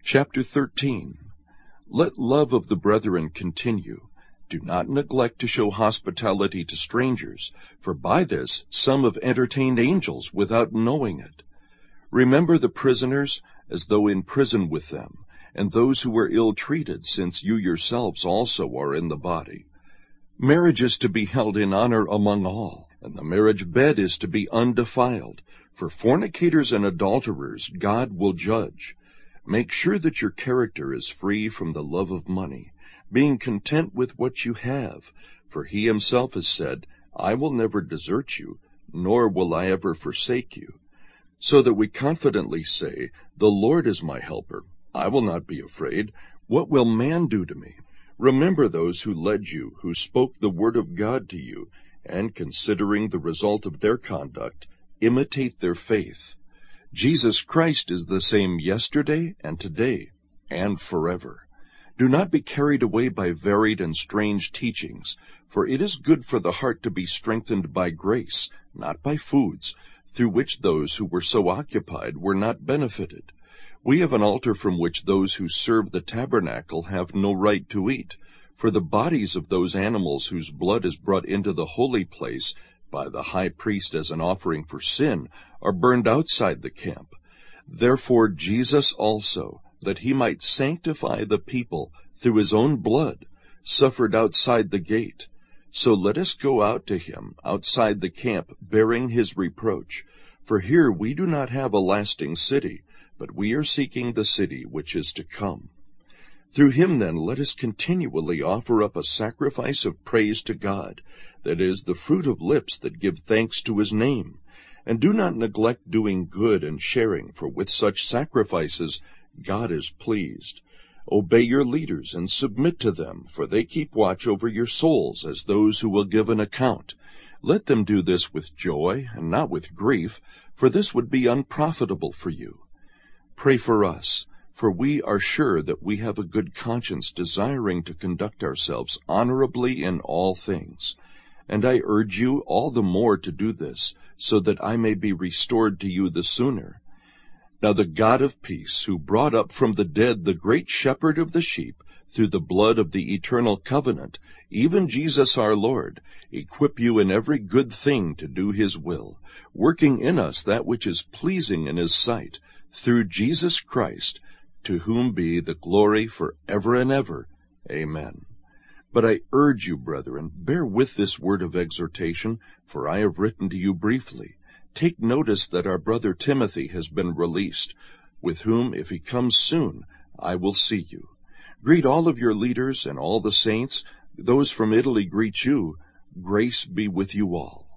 Chapter 13. Let love of the brethren continue. Do not neglect to show hospitality to strangers, for by this some have entertained angels without knowing it. Remember the prisoners, as though in prison with them, and those who were ill-treated, since you yourselves also are in the body. Marriage is to be held in honor among all, and the marriage bed is to be undefiled, for fornicators and adulterers God will judge. Make sure that your character is free from the love of money, being content with what you have, for he himself has said, I will never desert you, nor will I ever forsake you. So that we confidently say, the Lord is my helper. I will not be afraid. What will man do to me? Remember those who led you, who spoke the word of God to you, and considering the result of their conduct, imitate their faith. Jesus Christ is the same yesterday and today and forever. Do not be carried away by varied and strange teachings, for it is good for the heart to be strengthened by grace, not by foods, through which those who were so occupied were not benefited. We have an altar from which those who serve the tabernacle have no right to eat, for the bodies of those animals whose blood is brought into the holy place by the high priest as an offering for sin are burned outside the camp. Therefore Jesus also, that he might sanctify the people through his own blood, suffered outside the gate. So let us go out to him outside the camp, bearing his reproach. For here we do not have a lasting city, but we are seeking the city which is to come. Through him then let us continually offer up a sacrifice of praise to God, that is, the fruit of lips that give thanks to his name. And do not neglect doing good and sharing, for with such sacrifices God is pleased. Obey your leaders and submit to them, for they keep watch over your souls as those who will give an account. Let them do this with joy and not with grief, for this would be unprofitable for you. Pray for us, for we are sure that we have a good conscience, desiring to conduct ourselves honorably in all things. And I urge you all the more to do this, so that I may be restored to you the sooner. Now the God of peace, who brought up from the dead the great shepherd of the sheep, through the blood of the eternal covenant, even Jesus our Lord, equip you in every good thing to do his will, working in us that which is pleasing in his sight, through Jesus Christ, to whom be the glory for ever and ever. Amen. But I urge you, brethren, bear with this word of exhortation, for I have written to you briefly. Take notice that our brother Timothy has been released, with whom, if he comes soon, I will see you. Greet all of your leaders and all the saints. Those from Italy greet you. Grace be with you all.